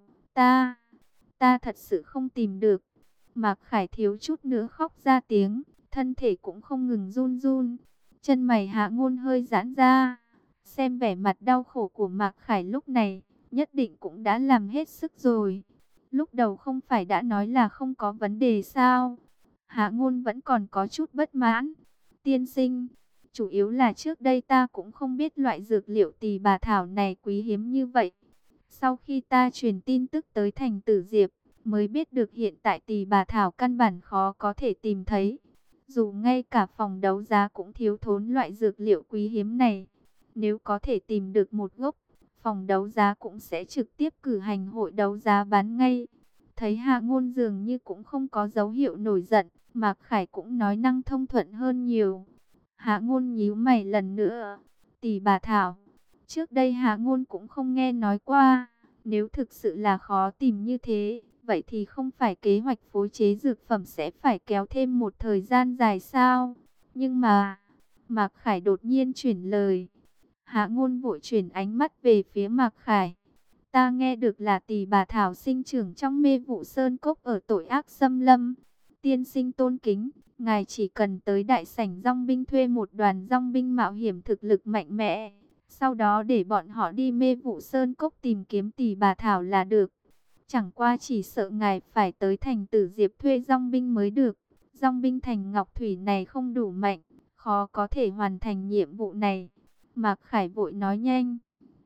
ta thật sự không tìm được. Mạc Khải thiếu chút nữa khóc ra tiếng, thân thể cũng không ngừng run run. Chân mày Hạ Ngôn hơi giãn ra, xem vẻ mặt đau khổ của Mạc Khải lúc này, nhất định cũng đã làm hết sức rồi. Lúc đầu không phải đã nói là không có vấn đề sao? Hạ Ngôn vẫn còn có chút bất mãn. Tiên sinh, chủ yếu là trước đây ta cũng không biết loại dược liệu tỳ bà thảo này quý hiếm như vậy. Sau khi ta truyền tin tức tới thành Tử Diệp, mới biết được hiện tại tỳ bà thảo căn bản khó có thể tìm thấy. Dù ngay cả phòng đấu giá cũng thiếu thốn loại dược liệu quý hiếm này. Nếu có thể tìm được một gốc, phòng đấu giá cũng sẽ trực tiếp cử hành hội đấu giá bán ngay. Thấy Hạ Ngôn dường như cũng không có dấu hiệu nổi giận, Mạc Khải cũng nói năng thông thuận hơn nhiều. Hạ Ngôn nhíu mày lần nữa. Tỳ bà thảo, trước đây Hạ Ngôn cũng không nghe nói qua. Nếu thực sự là khó tìm như thế, vậy thì không phải kế hoạch phối chế dược phẩm sẽ phải kéo thêm một thời gian dài sao? Nhưng mà, Mạc Khải đột nhiên chuyển lời. Hạ Ngôn vội chuyển ánh mắt về phía Mạc Khải. Ta nghe được là tỳ bà thảo sinh trưởng trong Mê Vụ Sơn Cốc ở Tội Ác Xâm Lâm. Tiên sinh tôn kính, ngài chỉ cần tới đại sảnh dong binh thuê một đoàn dong binh mạo hiểm thực lực mạnh mẽ. Sau đó để bọn họ đi Mê Vụ Sơn Cốc tìm kiếm tỳ bà thảo là được. Chẳng qua chỉ sợ ngài phải tới thành Tử Diệp thuê dong binh mới được. Dong binh thành Ngọc Thủy này không đủ mạnh, khó có thể hoàn thành nhiệm vụ này. Mạc Khải vội nói nhanh.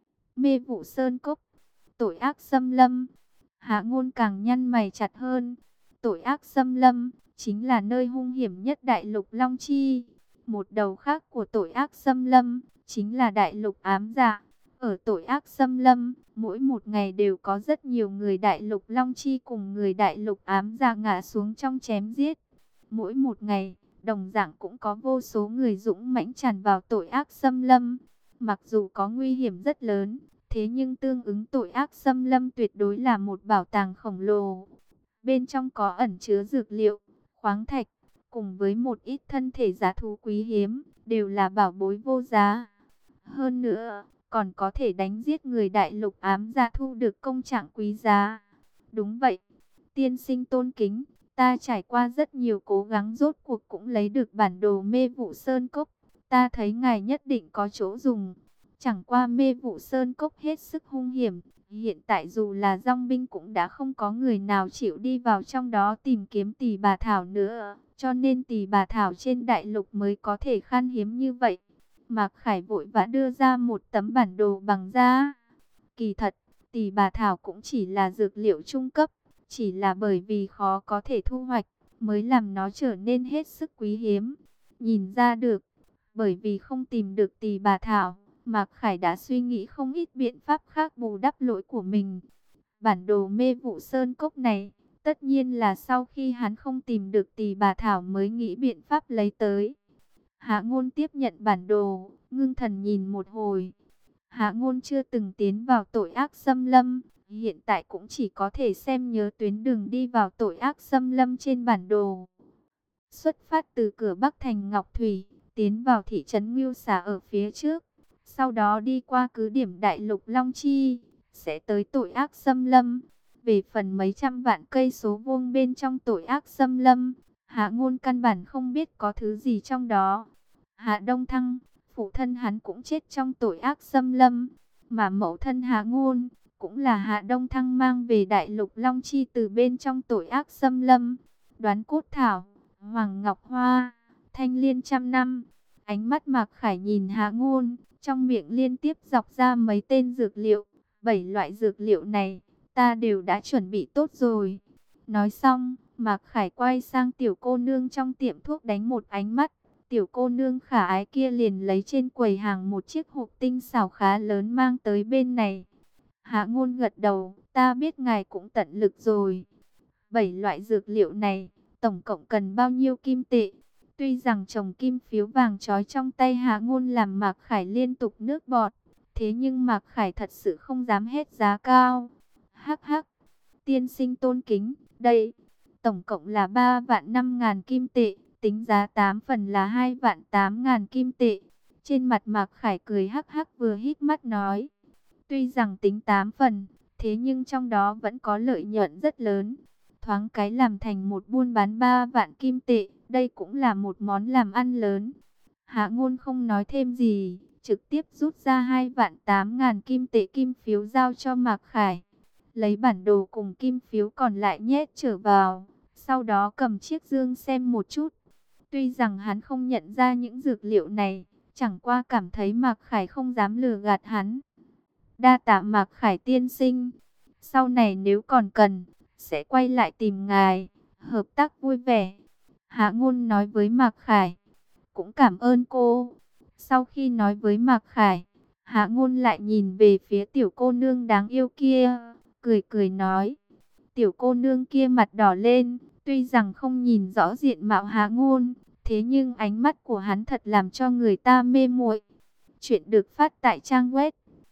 Mê Vụ Sơn Cốc, Tội Ác Xâm Lâm. Hạ Ngôn càng nhăn mày chặt hơn. Tội Ác Xâm Lâm chính là nơi hung hiểm nhất đại lục Long Chi. Một đầu khác của Tội Ác Xâm Lâm chính là đại lục Ám Dạ. Ở Tội Ác Xâm Lâm, mỗi một ngày đều có rất nhiều người đại lục Long Chi cùng người đại lục Ám Dạ ngã xuống trong chém giết. Mỗi một ngày, đồng dạng cũng có vô số người dũng mãnh tràn vào Tội Ác Xâm Lâm. Mặc dù có nguy hiểm rất lớn, thế nhưng tương ứng Tội Ác Xâm Lâm tuyệt đối là một bảo tàng khổng lồ. Bên trong có ẩn chứa dược liệu, khoáng thạch, cùng với một ít thân thể giá thú quý hiếm, đều là bảo bối vô giá. Hơn nữa, còn có thể đánh giết người đại lục Ám Dạ thu được công trạng quý giá. Đúng vậy, tiên sinh tôn kính, ta trải qua rất nhiều cố gắng rốt cuộc cũng lấy được bản đồ Mê Vụ Sơn Cốc. Ta thấy ngài nhất định có chỗ dùng. Chẳng qua Mê Vụ Sơn Cốc hết sức hung hiểm. Hiện tại dù là dong binh cũng đã không có người nào chịu đi vào trong đó tìm kiếm tỳ bà thảo nữa. Cho nên tỳ bà thảo trên đại lục mới có thể khan hiếm như vậy. Mạc Khải vội vã đưa ra một tấm bản đồ bằng da. Kỳ thật, tỳ bà thảo cũng chỉ là dược liệu trung cấp. Chỉ là bởi vì khó có thể thu hoạch, mới làm nó trở nên hết sức quý hiếm. Nhìn ra được, bởi vì không tìm được Tỳ Bà Thảo, Mạc Khải đã suy nghĩ không ít biện pháp khác bù đắp lỗi của mình. Bản đồ mê vụ sơn cốc này, tất nhiên là sau khi hắn không tìm được Tỳ Bà Thảo mới nghĩ biện pháp lấy tới. Hạ Ngôn tiếp nhận bản đồ, ngưng thần nhìn một hồi. Hạ Ngôn chưa từng tiến vào tội ác xâm lâm, hiện tại cũng chỉ có thể xem nhớ tuyến đường đi vào tội ác xâm lâm trên bản đồ. Xuất phát từ cửa Bắc thành Ngọc Thủy, tiến vào thị trấn Ngưu Xà ở phía trước, sau đó đi qua cứ điểm Đại Lục Long Chi, sẽ tới tội ác xâm lâm. Về phần mấy trăm vạn cây số vuông bên trong tội ác xâm lâm, Hạ Ngôn căn bản không biết có thứ gì trong đó. Hạ Đông Thăng, phụ thân hắn cũng chết trong tội ác xâm lâm, mà mẫu thân Hạ Ngôn cũng là Hạ Đông Thăng mang về Đại Lục Long Chi từ bên trong tội ác xâm lâm. Đoán cốt thảo, Hoàng Ngọc Hoa, Thanh Liên trăm năm. Ánh mắt Mạc Khải nhìn Hạ Ngôn, trong miệng liên tiếp dọc ra mấy tên dược liệu. 7 loại dược liệu này, ta đều đã chuẩn bị tốt rồi. Nói xong, Mạc Khải quay sang tiểu cô nương trong tiệm thuốc đánh một ánh mắt. Tiểu cô nương khả ái kia liền lấy trên quầy hàng một chiếc hộp tinh xảo khá lớn mang tới bên này. Hạ Ngôn gật đầu, ta biết ngài cũng tận lực rồi. 7 loại dược liệu này, tổng cộng cần bao nhiêu kim tệ? Tuy rằng chồng kim phiếu vàng trói trong tay Hạ Ngôn làm Mạc Khải liên tục nước bọt, thế nhưng Mạc Khải thật sự không dám hết giá cao. Hắc hắc, tiên sinh tôn kính, đây, tổng cộng là 3 vạn 5 ngàn kim tệ, tính giá 8 phần là 2 vạn 8 ngàn kim tệ. Trên mặt Mạc Khải cười hắc hắc vừa híp mắt nói, tuy rằng tính 8 phần, thế nhưng trong đó vẫn có lợi nhuận rất lớn. Thoáng cái làm thành một buôn bán 3 vạn kim tệ, đây cũng là một món làm ăn lớn. Hạ Ngôn không nói thêm gì, trực tiếp rút ra 2 vạn 8 ngàn kim tệ kim phiếu giao cho Mạc Khải. Lấy bản đồ cùng kim phiếu còn lại nhét trở vào, sau đó cầm chiếc dương xem một chút. Tuy rằng hắn không nhận ra những dược liệu này, chẳng qua cảm thấy Mạc Khải không dám lừa gạt hắn. Đa tạ Mạc Khải tiên sinh, sau này nếu còn cần, sẽ quay lại tìm ngài, hợp tác vui vẻ. Hạ Ngôn nói với Mạc Khải, cũng cảm ơn cô. Sau khi nói với Mạc Khải, Hạ Ngôn lại nhìn về phía tiểu cô nương đáng yêu kia, cười cười nói. Tiểu cô nương kia mặt đỏ lên, tuy rằng không nhìn rõ diện mạo Hạ Ngôn, thế nhưng ánh mắt của hắn thật làm cho người ta mê muội. Chuyện được phát tại trang web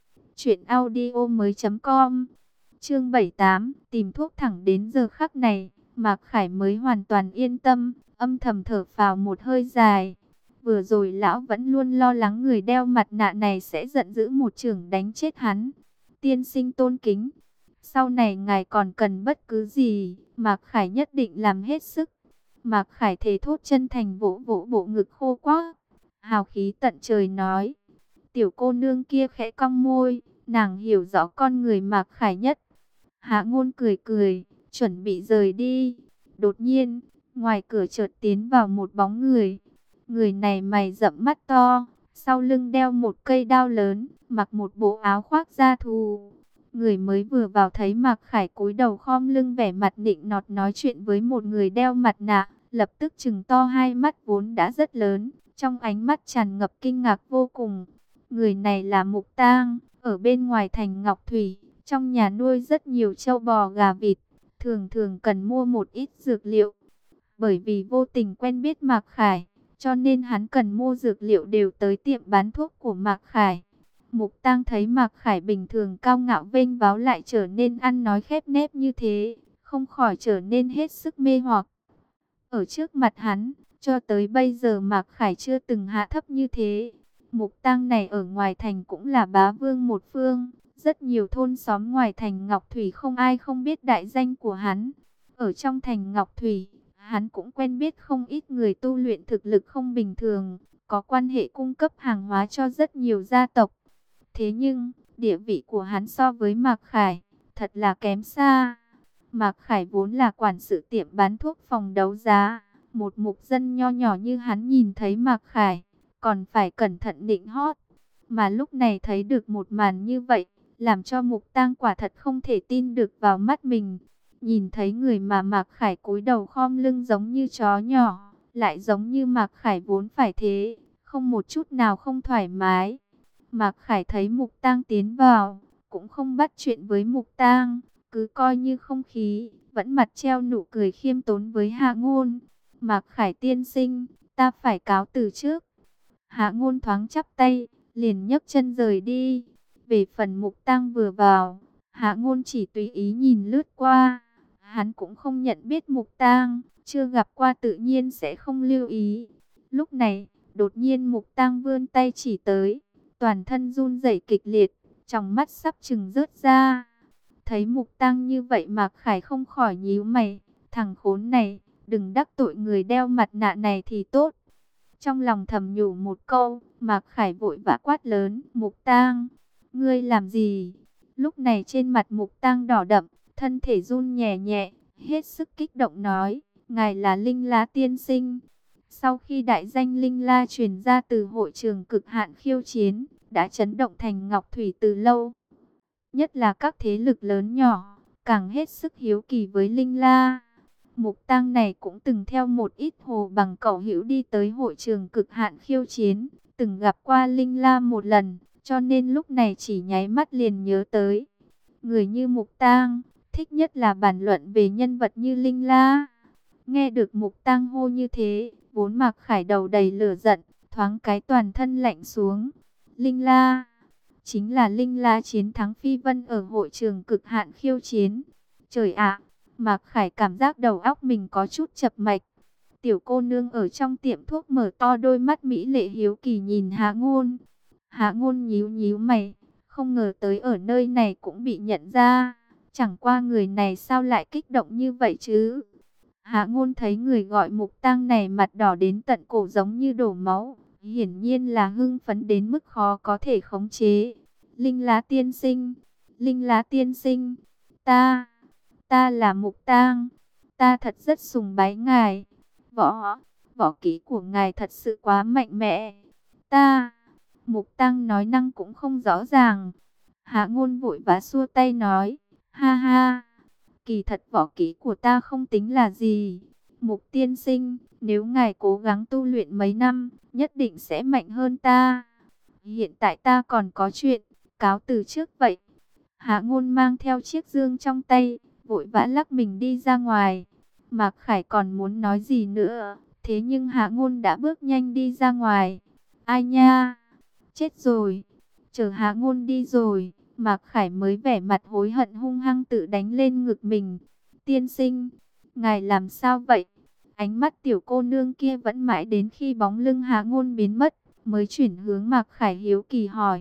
truyệnaudiomoi.com. Chương 78, tìm thuốc. Thẳng đến giờ khắc này, Mạc Khải mới hoàn toàn yên tâm, âm thầm thở phào một hơi dài. Vừa rồi lão vẫn luôn lo lắng người đeo mặt nạ này sẽ giận dữ một chưởng đánh chết hắn. Tiên sinh tôn kính, sau này ngài còn cần bất cứ gì, Mạc Khải nhất định làm hết sức. Mạc Khải thề thốt chân thành vỗ vỗ bộ ngực khô quá, hào khí tận trời nói. Tiểu cô nương kia khẽ cong môi, nàng hiểu rõ con người Mạc Khải nhất. Hạ Ngôn cười cười, chuẩn bị rời đi. Đột nhiên, ngoài cửa chợt tiến vào một bóng người. Người này mày rậm mắt to, sau lưng đeo một cây đao lớn, mặc một bộ áo khoác da thú. Người mới vừa vào thấy Mạc Khải cúi đầu khom lưng vẻ mặt nịnh nọt nói chuyện với một người đeo mặt nạ, lập tức trừng to hai mắt vốn đã rất lớn, trong ánh mắt tràn ngập kinh ngạc vô cùng. Người này là Mục Tang, ở bên ngoài thành Ngọc Thủy, trong nhà nuôi rất nhiều trâu bò gà vịt, thường thường cần mua một ít dược liệu. Bởi vì vô tình quen biết Mạc Khải, cho nên hắn cần mua dược liệu đều tới tiệm bán thuốc của Mạc Khải. Mục Tang thấy Mạc Khải bình thường cao ngạo vênh váo lại trở nên ăn nói khép nép như thế, không khỏi trở nên hết sức mê hoặc. Ở trước mặt hắn, cho tới bây giờ Mạc Khải chưa từng hạ thấp như thế. Mục Tang này ở ngoài thành cũng là bá vương một phương, rất nhiều thôn xóm ngoài thành Ngọc Thủy không ai không biết đại danh của hắn. Ở trong thành Ngọc Thủy, hắn cũng quen biết không ít người tu luyện thực lực không bình thường, có quan hệ cung cấp hàng hóa cho rất nhiều gia tộc. Thế nhưng, địa vị của hắn so với Mạc Khải, thật là kém xa. Mạc Khải vốn là quản sự tiệm bán thuốc phòng đấu giá. Một mục dân nho nhỏ như hắn nhìn thấy Mạc Khải, còn phải cẩn thận định hót. Mà lúc này thấy được một màn như vậy, làm cho Mục Tang quả thật không thể tin được vào mắt mình. Nhìn thấy người mà Mạc Khải cúi đầu khom lưng giống như chó nhỏ, lại giống như Mạc Khải vốn phải thế, không một chút nào không thoải mái. Mạc Khải thấy Mục Tang tiến vào, cũng không bắt chuyện với Mục Tang, cứ coi như không khí, vẫn mặt treo nụ cười khiêm tốn với Hạ Ngôn. Mạc Khải tiên sinh, ta phải cáo từ trước. Hạ Ngôn thoáng chắp tay, liền nhấc chân rời đi. Về phần Mục Tang vừa vào, Hạ Ngôn chỉ tùy ý nhìn lướt qua. Hắn cũng không nhận biết Mục Tang, chưa gặp qua tự nhiên sẽ không lưu ý. Lúc này, đột nhiên Mục Tang vươn tay chỉ tới, toàn thân run rẩy kịch liệt, trong mắt sắp trừng rớt ra. Thấy Mục Tang như vậy Mạc Khải không khỏi nhíu mày, thằng khốn này, đừng đắc tội người đeo mặt nạ này thì tốt. Trong lòng thầm nhủ một câu, Mạc Khải vội vã quát lớn, Mục Tang, ngươi làm gì? Lúc này trên mặt Mục Tang đỏ đậm, thân thể run nhẹ nhẹ, hết sức kích động nói, ngài là Linh La tiên sinh. Sau khi đại danh Linh La truyền ra từ hội trường cực hạn khiêu chiến, đã chấn động thành Ngọc Thủy từ lâu. Nhất là các thế lực lớn nhỏ, càng hết sức hiếu kỳ với Linh La. Mục Tang này cũng từng theo một ít hồ bằng cẩu hữu đi tới hội trường cực hạn khiêu chiến, từng gặp qua Linh La một lần, cho nên lúc này chỉ nháy mắt liền nhớ tới. Người như Mục Tang, thích nhất là bàn luận về nhân vật như Linh La. Nghe được Mục Tang hô như thế, vốn Mạc Khải đầu đầy lửa giận, thoáng cái toàn thân lạnh xuống. Linh La, chính là Linh La chiến thắng Phi Vân ở hội trường cực hạn khiêu chiến. Trời ạ! Mạc Khải cảm giác đầu óc mình có chút chập mạch. Tiểu cô nương ở trong tiệm thuốc mở to đôi mắt mỹ lệ hiếu kỳ nhìn Hạ Ngôn. Hạ Ngôn nhíu nhíu mày, không ngờ tới ở nơi này cũng bị nhận ra. Chẳng qua người này sao lại kích động như vậy chứ? Hạ Ngôn thấy người gọi Mục Tang này mặt đỏ đến tận cổ giống như đổ máu, hiển nhiên là hưng phấn đến mức khó có thể khống chế. Linh Lá tiên sinh, Linh Lá tiên sinh, ta là Mục Tang, ta thật rất sùng bái ngài. Võ kỹ của ngài thật sự quá mạnh mẽ. Mục Tang nói năng cũng không rõ ràng. Hạ Ngôn vội vã xua tay nói, ha ha, kỳ thật võ kỹ của ta không tính là gì. Mục tiên sinh, nếu ngài cố gắng tu luyện mấy năm, nhất định sẽ mạnh hơn ta. Hiện tại ta còn có chuyện, cáo từ trước vậy. Hạ Ngôn mang theo chiếc dương trong tay, vội vã lắc mình đi ra ngoài. Mạc Khải còn muốn nói gì nữa, thế nhưng Hạ Ngôn đã bước nhanh đi ra ngoài. Ai nha, chết rồi. Chờ Hạ Ngôn đi rồi, Mạc Khải mới vẻ mặt hối hận hung hăng tự đánh lên ngực mình. Tiên sinh, ngài làm sao vậy? Ánh mắt tiểu cô nương kia vẫn mãi đến khi bóng lưng Hạ Ngôn biến mất, mới chuyển hướng Mạc Khải hiếu kỳ hỏi.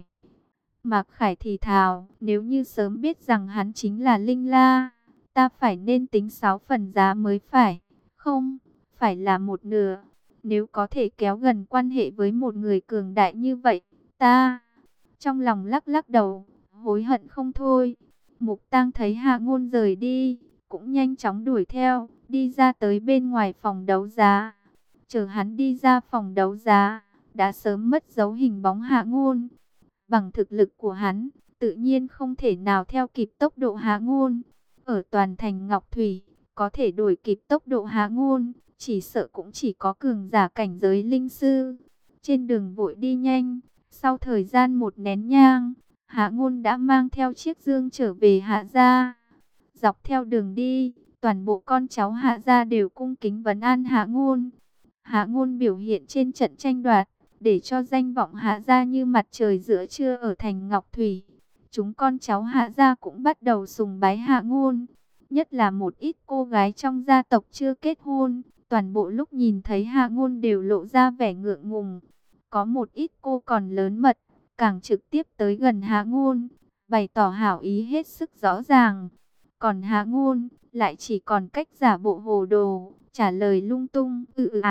Mạc Khải thì thào, nếu như sớm biết rằng hắn chính là Linh La, ta phải nên tính 6 phần giá mới phải, không, phải là một nửa. Nếu có thể kéo gần quan hệ với một người cường đại như vậy, ta trong lòng lắc lắc đầu, hối hận không thôi. Mục Tang thấy Hạ Ngôn rời đi, cũng nhanh chóng đuổi theo, đi ra tới bên ngoài phòng đấu giá. Chờ hắn đi ra phòng đấu giá, đã sớm mất dấu hình bóng Hạ Ngôn. Bằng thực lực của hắn, tự nhiên không thể nào theo kịp tốc độ Hạ Ngôn. Ở toàn thành Ngọc Thủy, có thể đuổi kịp tốc độ Hạ Ngôn, chỉ sợ cũng chỉ có cường giả cảnh giới linh sư. Trên đường vội đi nhanh, sau thời gian một nén nhang, Hạ Ngôn đã mang theo chiếc dương trở về Hạ gia. Dọc theo đường đi, toàn bộ con cháu Hạ gia đều cung kính vấn an Hạ Ngôn. Hạ Ngôn biểu hiện trên trận tranh đoạt, để cho danh vọng Hạ gia như mặt trời giữa trưa ở thành Ngọc Thủy. Chúng con cháu Hạ gia cũng bắt đầu sùng bái Hạ Ngôn, nhất là một ít cô gái trong gia tộc chưa kết hôn, toàn bộ lúc nhìn thấy Hạ Ngôn đều lộ ra vẻ ngượng ngùng. Có một ít cô còn lớn mật, càng trực tiếp tới gần Hạ Ngôn, bày tỏ hảo ý hết sức rõ ràng. Còn Hạ Ngôn lại chỉ còn cách giả bộ hồ đồ, trả lời lung tung,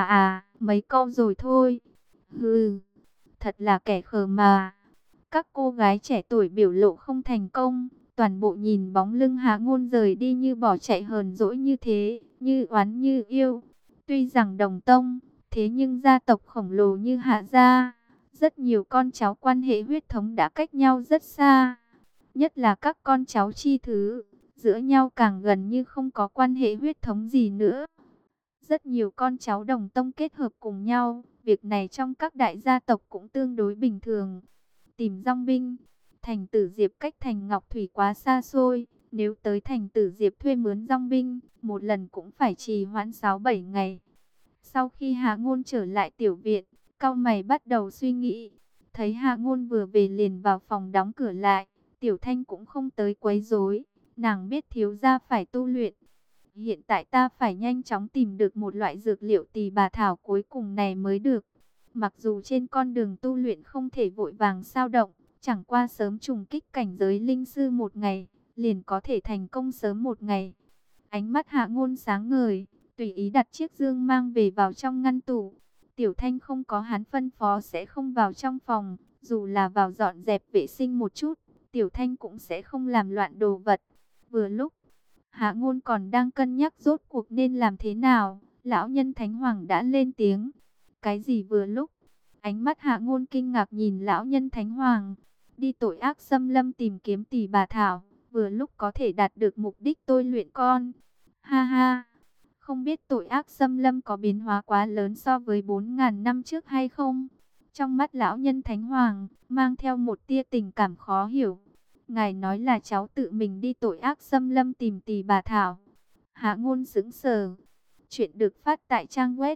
mấy câu rồi thôi. Hừ, thật là kẻ khờ mà. Các cô gái trẻ tuổi biểu lộ không thành công, toàn bộ nhìn bóng lưng Hạ Ngôn rời đi như bỏ chạy hờn dỗi như thế, như oán như yêu. Tuy rằng đồng tông, thế nhưng gia tộc khổng lồ như Hạ gia, rất nhiều con cháu quan hệ huyết thống đã cách nhau rất xa. Nhất là các con cháu chi thứ, giữa nhau càng gần như không có quan hệ huyết thống gì nữa. Rất nhiều con cháu đồng tông kết hợp cùng nhau, việc này trong các đại gia tộc cũng tương đối bình thường. Tìm dong binh, thành Tử Diệp cách thành Ngọc Thủy quá xa xôi, nếu tới thành Tử Diệp thuê mướn dong binh, một lần cũng phải trì hoãn 6-7 ngày. Sau khi Hạ Ngôn trở lại tiểu viện, cau mày bắt đầu suy nghĩ. Thấy Hạ Ngôn vừa về liền vào phòng đóng cửa lại, Tiểu Thanh cũng không tới quấy rối, nàng biết thiếu gia phải tu luyện. Hiện tại ta phải nhanh chóng tìm được một loại dược liệu tỳ bà thảo cuối cùng này mới được. Mặc dù trên con đường tu luyện không thể vội vàng sao động, chẳng qua sớm trùng kích cảnh giới linh sư một ngày, liền có thể thành công sớm một ngày. Ánh mắt Hạ Ngôn sáng ngời, tùy ý đặt chiếc dương mang về vào trong ngăn tủ. Tiểu Thanh không có hắn phân phó sẽ không vào trong phòng, dù là vào dọn dẹp vệ sinh một chút, Tiểu Thanh cũng sẽ không làm loạn đồ vật. Vừa lúc, Hạ Ngôn còn đang cân nhắc rốt cuộc nên làm thế nào, lão nhân Thánh Hoàng đã lên tiếng. Cái gì vừa lúc? Ánh mắt Hạ Ngôn kinh ngạc nhìn lão nhân Thánh Hoàng. Đi tội ác xâm lâm tìm kiếm tỳ bà thảo, vừa lúc có thể đạt được mục đích tôi luyện con. Ha ha, không biết tội ác xâm lâm có biến hóa quá lớn so với 4.000 năm trước hay không? Trong mắt lão nhân Thánh Hoàng, mang theo một tia tình cảm khó hiểu. Ngài nói là cháu tự mình đi tội ác xâm lâm tìm tỳ bà thảo. Hạ Ngôn sững sờ. Chuyện được phát tại trang web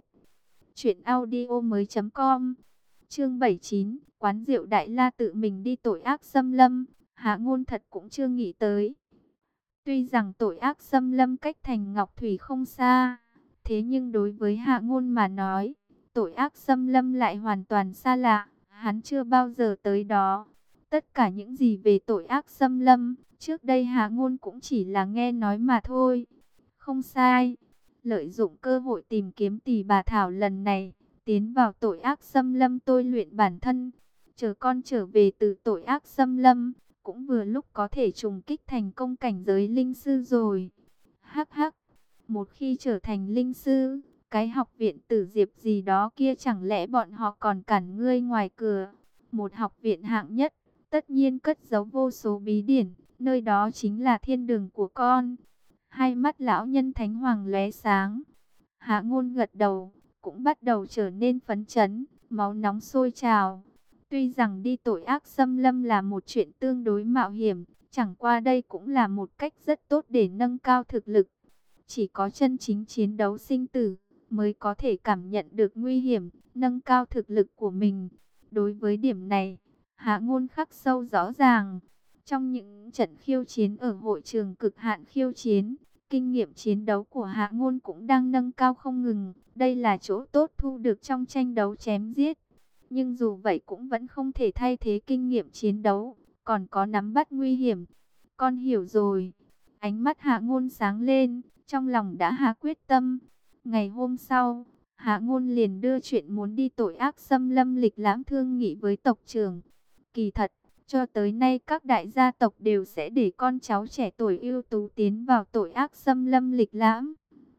truyệnaudiomoi.com. Chương 79, quán rượu Đại La tự mình đi tội ác xâm lâm, Hạ Ngôn thật cũng chưa nghĩ tới. Tuy rằng tội ác xâm lâm cách thành Ngọc Thủy không xa, thế nhưng đối với Hạ Ngôn mà nói, tội ác xâm lâm lại hoàn toàn xa lạ, hắn chưa bao giờ tới đó. Tất cả những gì về tội ác xâm lâm, trước đây Hạ Ngôn cũng chỉ là nghe nói mà thôi. Không sai, lợi dụng cơ hội tìm kiếm tỳ bà thảo lần này, tiến vào tội ác xâm lâm tôi luyện bản thân. Chờ con trở về từ tội ác xâm lâm, cũng vừa lúc có thể trùng kích thành công cảnh giới linh sư rồi. Hắc hắc, một khi trở thành linh sư, cái học viện Tử Diệp gì đó kia chẳng lẽ bọn họ còn cản ngươi ngoài cửa. Một học viện hạng nhất, tất nhiên cất giấu vô số bí điển, nơi đó chính là thiên đường của con. Hai mắt lão nhân Thánh Hoàng lóe sáng. Hạ Ngôn gật đầu, cũng bắt đầu trở nên phấn chấn, máu nóng sôi trào. Tuy rằng đi tội ác xâm lâm là một chuyện tương đối mạo hiểm, chẳng qua đây cũng là một cách rất tốt để nâng cao thực lực. Chỉ có chân chính chiến đấu sinh tử, mới có thể cảm nhận được nguy hiểm, nâng cao thực lực của mình. Đối với điểm này, Hạ Ngôn khắc sâu rõ ràng. Trong những trận khiêu chiến ở hội trường cực hạn khiêu chiến, kinh nghiệm chiến đấu của Hạ Ngôn cũng đang nâng cao không ngừng. Đây là chỗ tốt thu được trong tranh đấu chém giết. Nhưng dù vậy cũng vẫn không thể thay thế kinh nghiệm chiến đấu, còn có nắm bắt nguy hiểm. Con hiểu rồi. Ánh mắt Hạ Ngôn sáng lên, trong lòng đã hạ quyết tâm. Ngày hôm sau, Hạ Ngôn liền đưa chuyện muốn đi tội ác xâm lâm lịch lãm thương nghị với tộc trưởng. Kỳ thật, cho tới nay các đại gia tộc đều sẽ để con cháu trẻ tuổi ưu tú tiến vào tội ác xâm lâm lịch lãm.